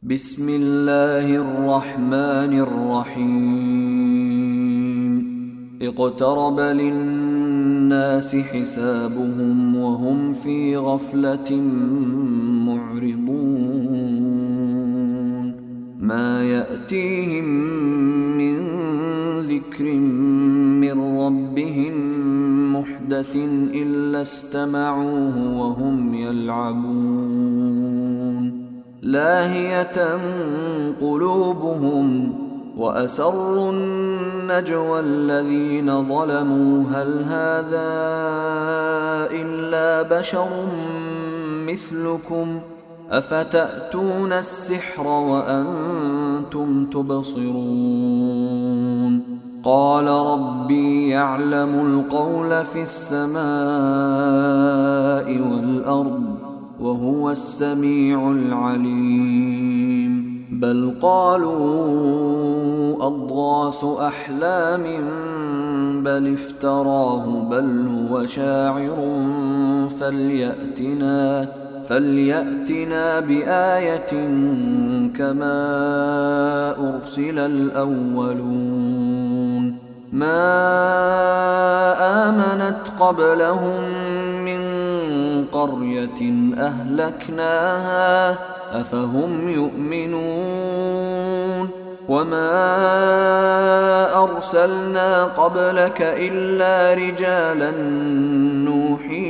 بسم الله الرحمن الرحيم اقترب للناس حسابهم وهم في غفلة معرضون ما يأتيهم من ذكر من ربهم محدث إلا استمعوه وهم يلعبون لاهية قلوبهم وأسروا النجوى الذين ظلموا هل هذا إلا بشر مثلكم أفتأتون السحر وأنتم تبصرون قال ربي يعلم القول في السماء والأرض وهو السميع العليم بل قالوا أضغاث أحلام بل افتراه بل هو شاعر فليأتنا بآية كما أرسل الأولون ما آمنت قبلهم من قرية أهلكناها أفهم يؤمنون وما أرسلنا قبلك إلا رجالا نوحي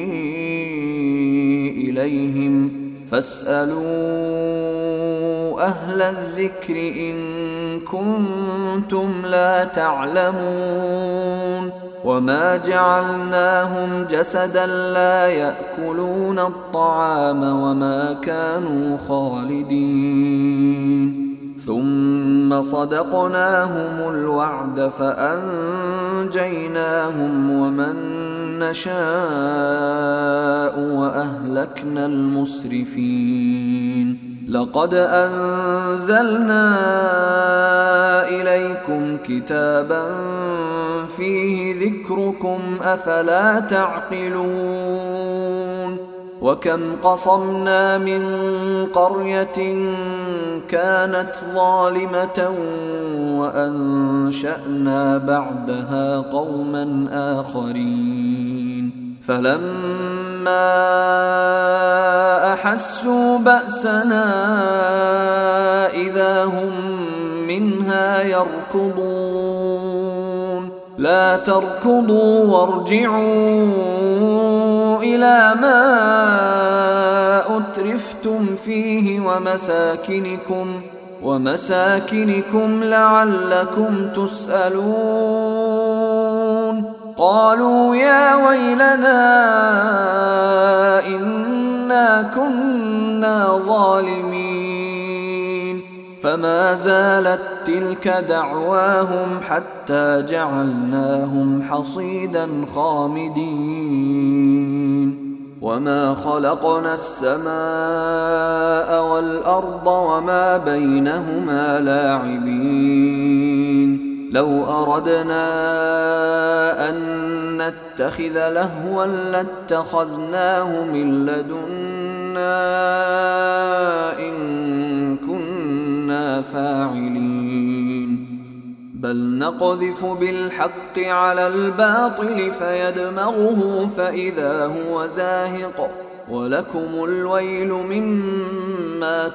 إليهم فاسألوا أهل الذكر إن كنتم لا تعلمون وما جعلناهم جسدا لا يأكلون الطعام وما كانوا خالدين ثم صدقناهم الوعد فأنجيناهم ومن نشاء وأهلكنا المسرفين لقد أنزلنا إليكم كتابا فيه ذكركم أفلا تعقلون وكم قصمنا من قرية كانت ظالمة وأنشأنا بعدها قوما آخرين فلما أحسوا بأسنا إذا هم منها يركضون لا تركضوا وارجعوا إلى ما أترفتم فيه ومساكنكم لعلكم تسألون قالوا يا ويلنا إنا كنا ظالمين فما زالت تلك دعواهم حتى جعلناهم حصيدا خامدين وما خلقنا السماء والأرض وما بينهما لاعبين لو أردنا أن نتخذ لهوا لاتخذناه من لدنا إن كنا فاعلين بل نقذف بالحق على الباطل فيدمغه فإذا هو زاهق ولكم الويل مما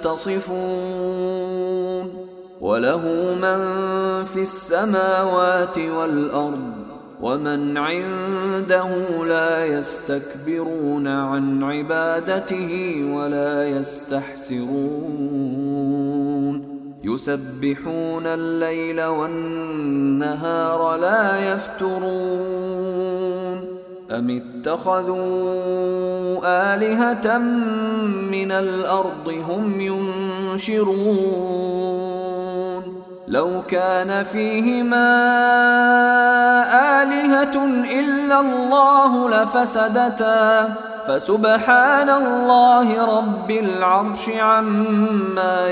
تصفون وله من في السماوات والأرض ومن عنده لا يستكبرون عن عبادته ولا يستحسرون يسبحون الليل والنهار لا يفترون أم اتخذوا آلهة من الأرض هم ينشرون لو كان فيهما آلهة إلا الله لفسدتا فسبحان الله رب العرش عما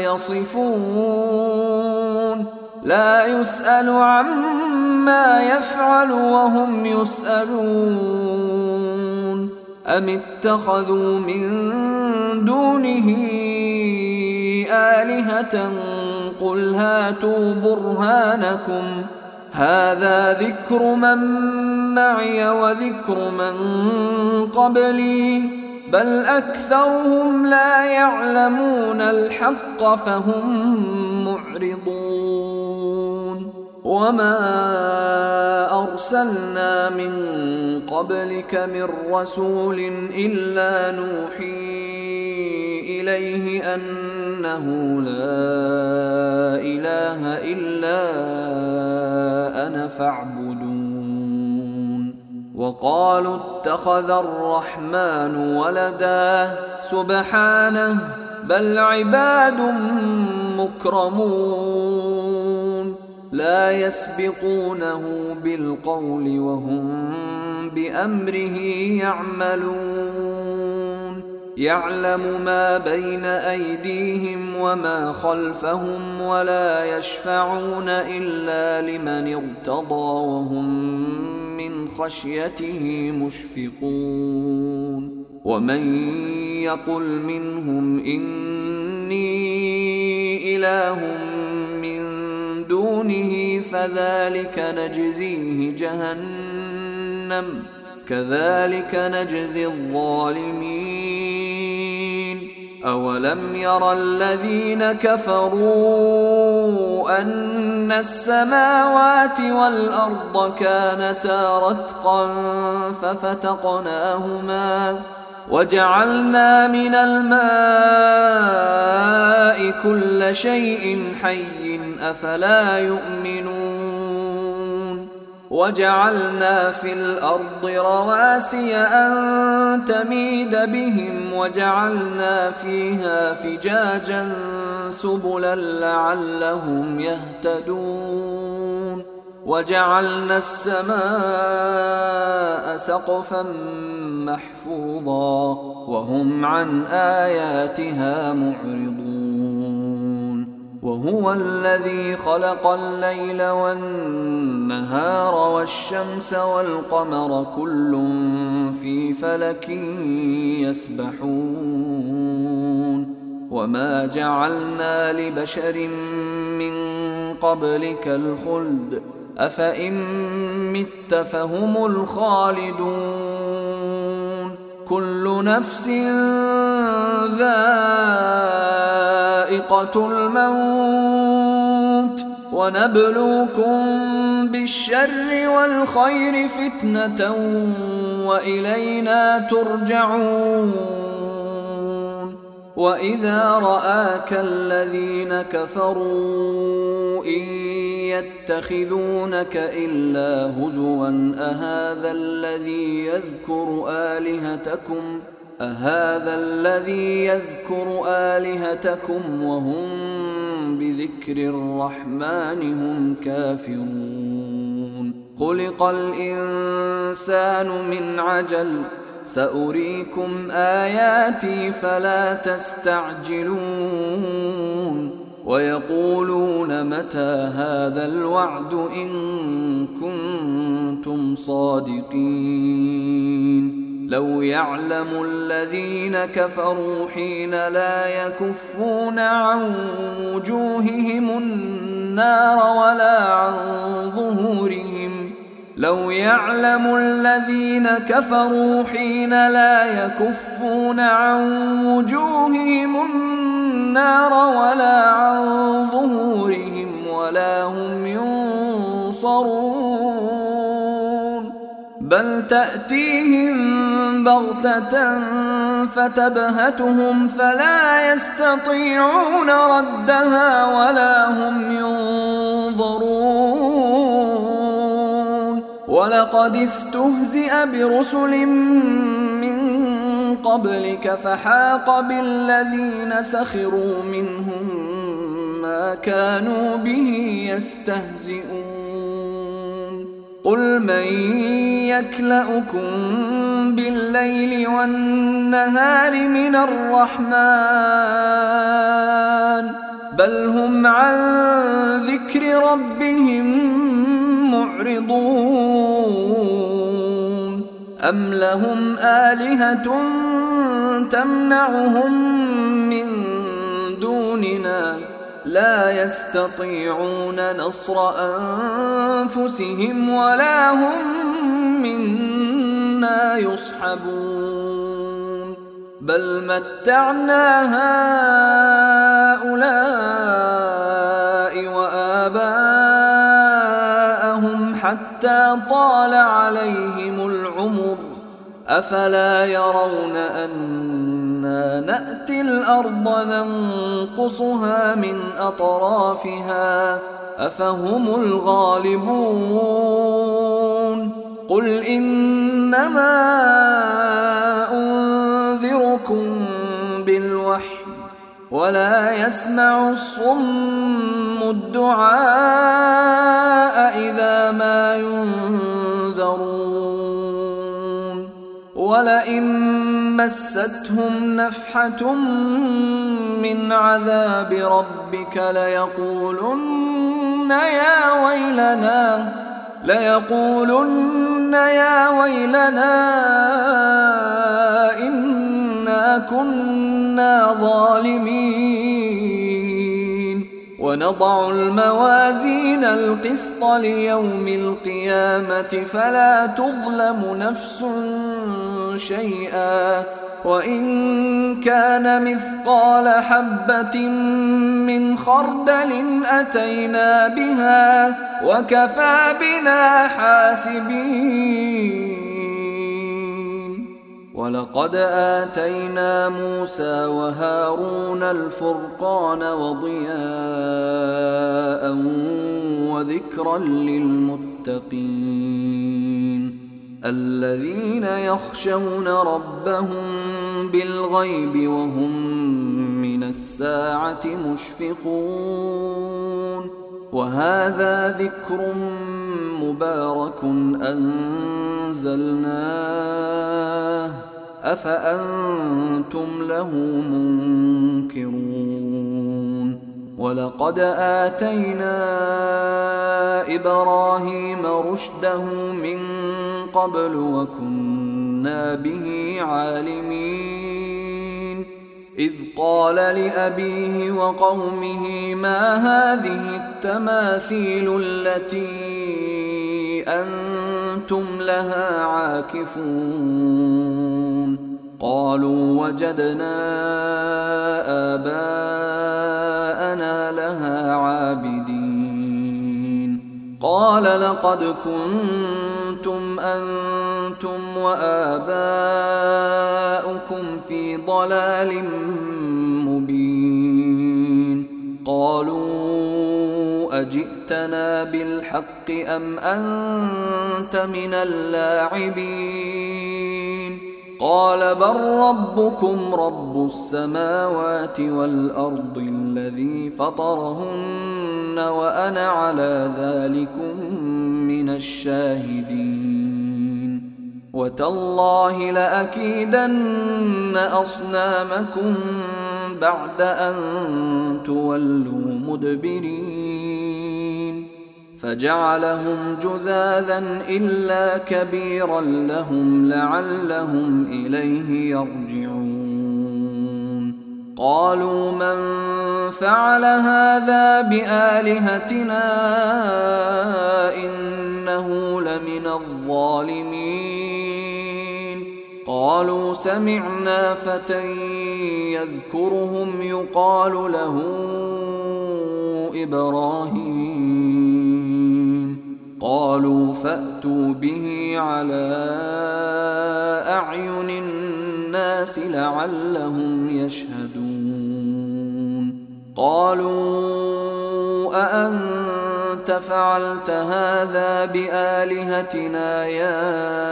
يصفون لا يسأل عما يفعل وهم يسألون أم اتخذوا من دونه آلهة قل هاتوا برهانكم هذا ذكر من معي وذكر من قبلي بل أكثرهم لا يعلمون الحق فهم معرضون وما أرسلنا من قبلك من رسول إلا نوحي إليه أنه لا إله إلا أنا فاعبدون وقالوا اتخذ الرحمن ولدا سبحانه بل عباد مكرمون لا يسبقونه بالقول وهم بأمره يعملون يعلم ما بين أيديهم وما خلفهم ولا يشفعون إلا لمن ارتضى وهم من خشيته مشفقون ومن يقل منهم إني إله من دونه فذلك نجزيه جهنم كذلك نجزي الظالمين أولم ير الذين كفروا أن السماوات والأرض كانتا رتقا ففتقناهما وجعلنا من الماء كل شيء حي أفلا يؤمنون وجعلنا في الأرض رواسي أن تميد بهم وجعلنا فيها فجاجا سبلا لعلهم يهتدون وجعلنا السماء سقفا محفوظا وهم عن آياتها معرضون وهو الذي خلق الليل والنهار والشمس والقمر كل في فلك يسبحون وما جعلنا لبشر من قبلك الخلد أفإن مت فهم الخالدون كل نفس ذائقة الموت ونبلوكم بالشر والخير فتنة وإلينا ترجعون وإذا رآك الذين كفروا إن يتخذونك إلا هزوا أهذا الذي يذكر آلهتكم وهم بذكر الرحمن هم كافرون خلق الإنسان من عجل سأريكم آياتي فلا تستعجلون ويقولون متى هذا الوعد إن كنتم صادقين لو يعلم الذين كفروا حين لا يكفون عن وجوههم النار ولا عن ظهورهم لو يعلم الذين كفروا حين لا يكفون عن وجوههم النار ولا عن ظهورهم ولا هم ينصرون بل تأتيهم بغتة فتبهتهم فلا يستطيعون ردها ولا هم ينظرون ولقد استهزئ برسل من قبلك فحاق بالذين سخروا منهم ما كانوا به يستهزئون قل من يكلؤكم بالليل والنهار من الرحمن بل هم عن ذكر ربهم معرضون أم لهم آلهة تمنعهم من دون دوننا لا يستطيعون نصر أنفسهم ولا هم منا يصحبون بل متعنا هؤلاء وآباءهم حتى طال عليهم العمر أفلا يرون أنا نأتي الأرض ننقصها من أطرافها أفهم الغالبون قل إنما أنذركم بالوحي ولا يسمع الصم الدعاء إذا ما ينذرون ولئن مستهم نفحة من عذاب ربك ليقولن يا ويلنا إنا كنا ظالمين ونضع الموازين القسط ليوم القيامة فلا تظلم نفس شيئا وإن كان مثقال حبة من خردل أتينا بها وكفى بنا حاسبين ولقد آتينا موسى وهارون الفرقان وضياء وذكرا للمتقين الذين يخشون ربهم بالغيب وهم من الساعة مشفقون وهذا ذكر مبارك أنزلناه أفأنتم له منكرون ولقد آتينا إبراهيم رشده من قبل وكنا به عالمين إذ قال لأبيه وقومه ما هذه التماثيل التي أنتم لها عاكفون قالوا وجدنا آباءنا لها عابدين قال لقد كنتم أنتم وآباؤكم في ضلال مبين قالوا أجئتنا بالحق أم أنت من اللاعبين قال بل ربكم رب السماوات والأرض الذي فطرهن وأنا على ذلكم من الشاهدين وتالله لأكيدن أصنامكم بعد أن تولوا مدبرين فجعلهم جذاذا إلا كبيرا لهم لعلهم إليه يرجعون قالوا من فعل هذا بآلهتنا إنه لمن الظالمين قالوا سمعنا فتى يذكرهم يقال له إبراهيم قالوا فأتوا به على أعين الناس لعلهم يشهدون قالوا أأنت فعلت هذا بآلهتنا يا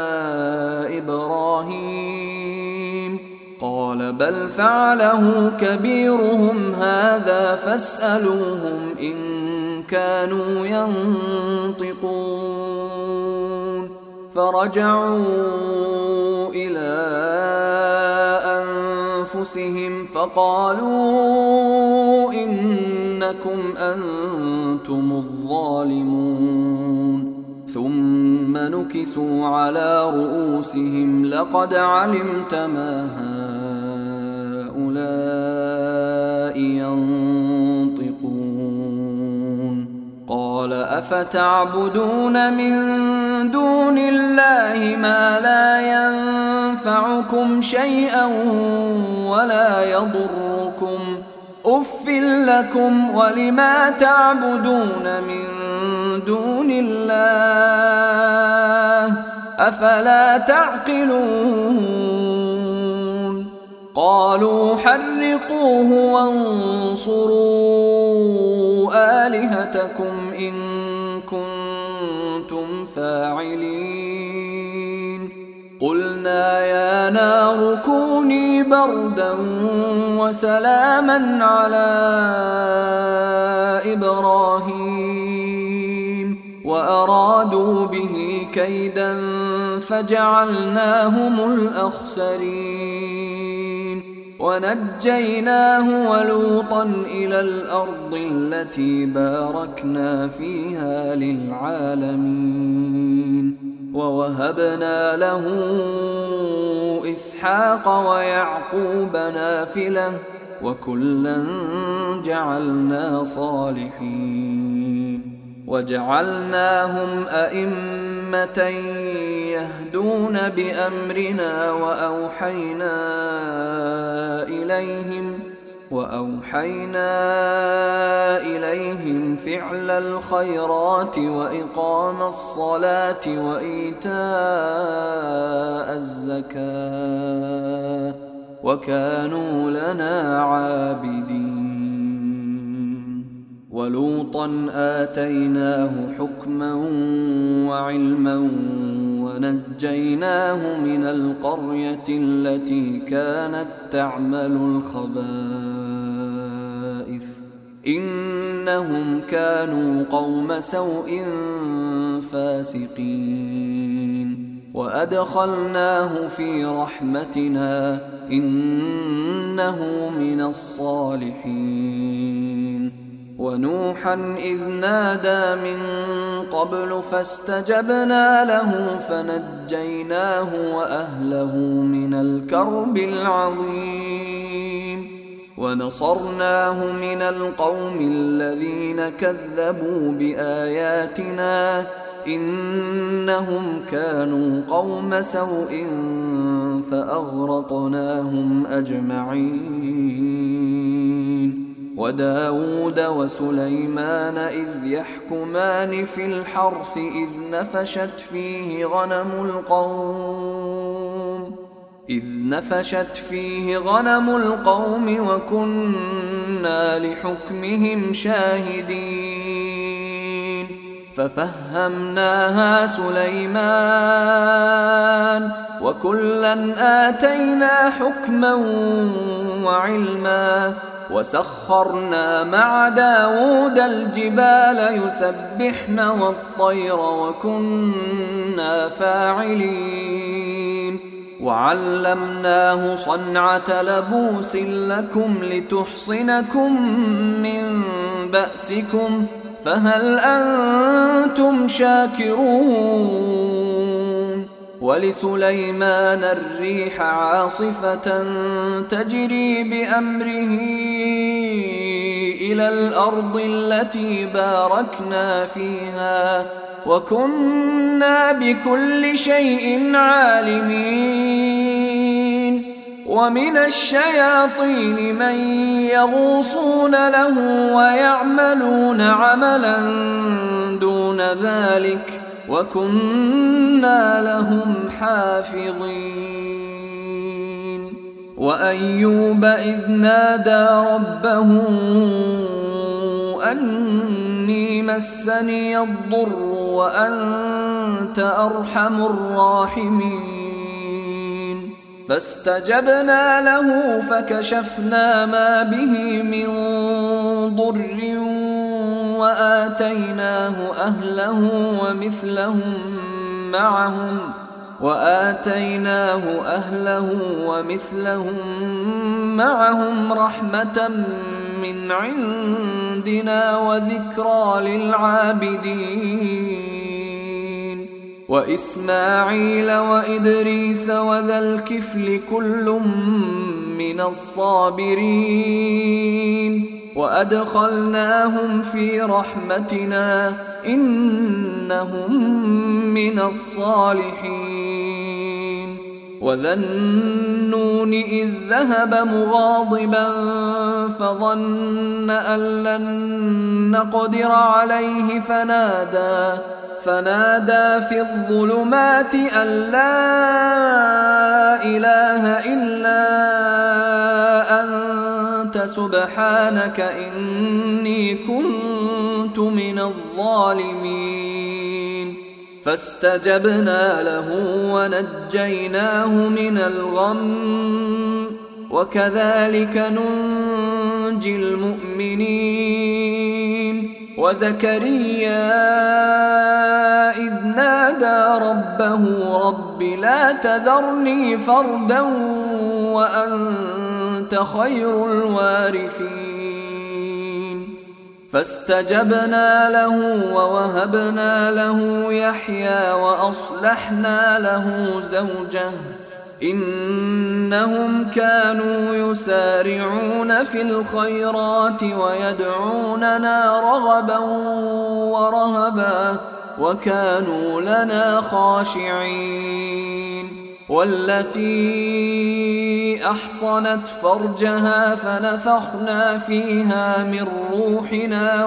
إبراهيم قال بل فعله كبيرهم هذا فاسألوهم إن كانوا ينطقون فرجعوا إلى أنفسهم فقالوا إنكم أنتم الظالمون ثم نكسوا على رؤوسهم لقد علمت ما هؤلاء ينطقون أفتعبدون من دون الله ما لا ينفعكم شيئا ولا يضركم أف لكم ولما تعبدون من دون الله أفلا تعقلون قالوا حرقوه وانصروا آلهتكم إن كنتم فاعلين قلنا يا نار كوني بردا وسلاما على إبراهيم وأرادوا به كيدا فجعلناهم الأخسرين ونجيناه ولوطا إلى الأرض التي باركنا فيها للعالمين ووهبنا له إسحاق ويعقوب نافلة وكلا جعلنا صالحين وجعلناهم أئمة يهدون بأمرنا وأوحينا إليهم فعل الخيرات وإقام الصلاة وإيتاء الزكاة وكانوا لنا عابدين ولوطا آتيناه حكما وعلما ونجيناه من القرية التي كانت تعمل الخبائث إنهم كانوا قوم سوء فاسقين وأدخلناه في رحمتنا إنه من الصالحين ونوحا إذ نادى من قبل فاستجبنا له فنجيناه وأهله من الكرب العظيم ونصرناه من القوم الذين كذبوا بآياتنا إنهم كانوا قوم سوء فأغرقناهم أجمعين وداود وسليمان إذ يحكمان في الحرث إذ نفشت فيه غنم القوم وكنا لحكمهم شاهدين ففهمناها سليمان وكلا آتينا حكما وعلما وسخرنا مع داود الجبال يسبحن والطير وكنا فاعلين وعلمناه صنعة لبوس لكم لتحصنكم من بأسكم فهل أنتم شاكرون ولسليمان الريح عاصفة تجري بأمره إلى الأرض التي باركنا فيها وكنا بكل شيء عالمين ومن الشياطين من يغوصون له ويعملون عملا دون ذلك وكنا لهم حافظين وأيوب إذ نادى ربه أني مسني الضر وأنت أرحم الراحمين فاستجبنا له فكشفنا ما به من ضر وآتيناه أهله ومثلهم معهم رحمة من عندنا وذكرى للعابدين وإسماعيل وإدريس وذا الكفل كل من الصابرين وأدخلناهم في رحمتنا إنهم من الصالحين. وذا النون إذ ذهب مغاضبا فظن أن لن نقدر عليه فنادى في الظلمات أن لا إله إلا أنت سبحانك إني كنت من الظالمين. فاستجبنا له ونجيناه من الغم وكذلك ننجي المؤمنين. وزكريا إذ نادى ربه رب لا تذرني فردا وأنت خير الوارثين. فاستجبنا له ووهبنا له يحيى وأصلحنا له زوجه إنهم كانوا يسارعون في الخيرات ويدعوننا رغبا ورهبا وكانوا لنا خاشعين. والتي أحصنت فرجها فنفخنا فيها من روحنا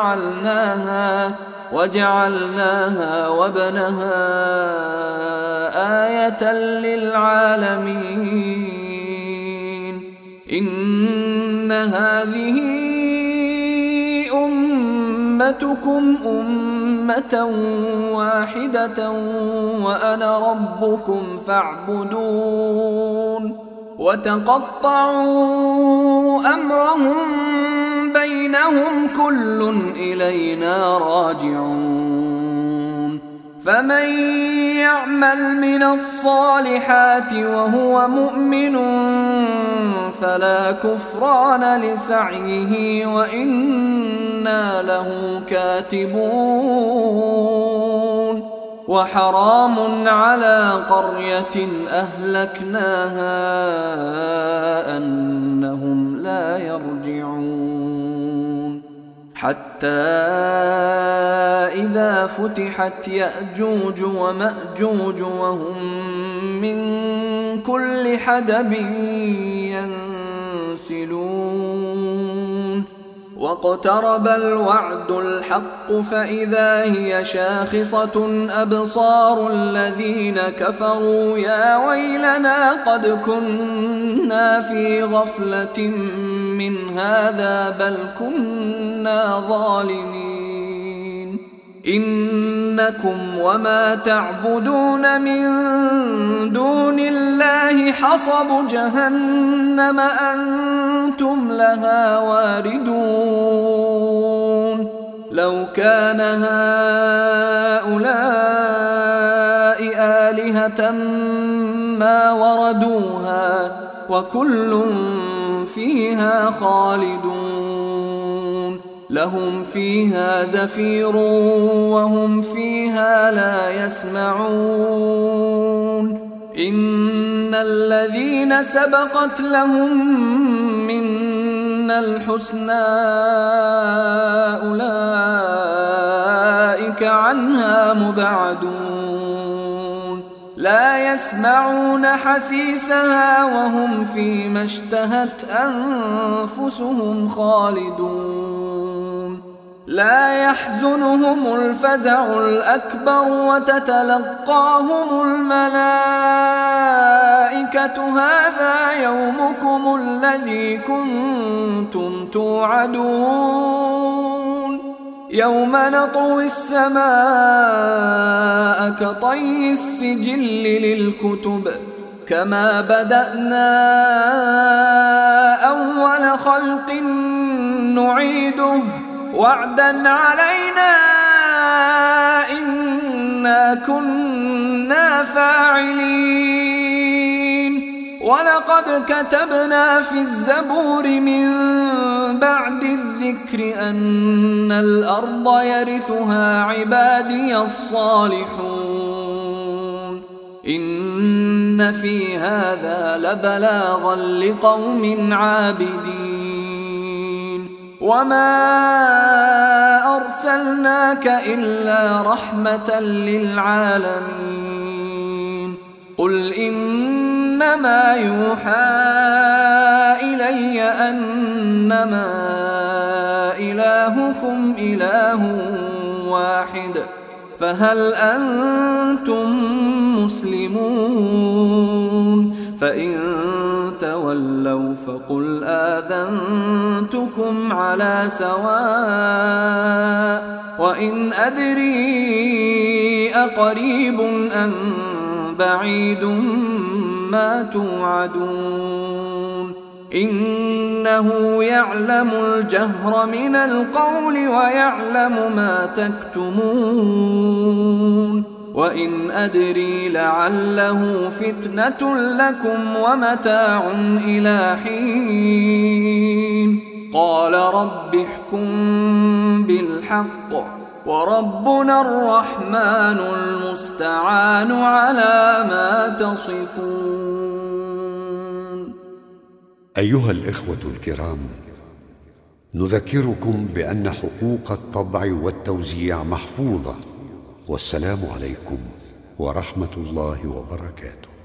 وجعلناها وابنها آية للعالمين. إن هذه أمتكم أمة واحدة وأنا ربكم فاعبدون. وتقطعوا أمرهم بينهم كل إلينا راجعون. فمن يعمل من الصالحات وهو مؤمن فلا كفران لسعيه وإنا له كاتبون. وحرام على قرية أهلكناها أنهم لا يرجعون. حتى إذا فتحت يأجوج ومأجوج وهم من كل حدب ينسلون. واقترب الوعد الحق فإذا هي شاخصة أبصار الذين كفروا يا ويلنا قد كنا في غفلة من هذا بل كنا ظالمين. إنكم وما تعبدون من دون الله حصب جهنم أنتم لها واردون. لو كان هؤلاء آلهة ما وردوها وكل فيها خالدون. لهم فيها زفير وهم فيها لا يسمعون. إن الذين سبقت لهم منا الحسنى أولئك عنها مبعدون. لا يسمعون حسيسها وهم فيما اشتهت أنفسهم خالدون. لا يحزنهم الفزع الأكبر وتتلقاهم الملائكة هذا يومكم الذي كنتم توعدون. يوم نطوي السماء كطي السجل للكتب كما بدأنا أول خلق نعيده وعدا علينا إنا كنا فاعلين. ولقد كتبنا في الزبور من بعد الذكر أن الأرض يرثها عبادي الصالحون. إن في هذا لبلاغا لقوم عابدين. وما أرسلناك إلا رحمة للعالمين قل إنما يوحى إلي أنما إلهكم إله واحد فهل أنتم مسلمون فإن تولوا فقل آذنتكم على سواء وإن أدري أقريب أم بعيد ما توعدون إنه يعلم الجهر من القول ويعلم ما تكتمون وإن أدري لعله فتنة لكم ومتاع إلى حين قال رب احكم بالحق وربنا الرحمن المستعان على ما تصفون. أيها الإخوة الكرام، نذكركم بأن حقوق الطبع والتوزيع محفوظة، والسلام عليكم ورحمة الله وبركاته.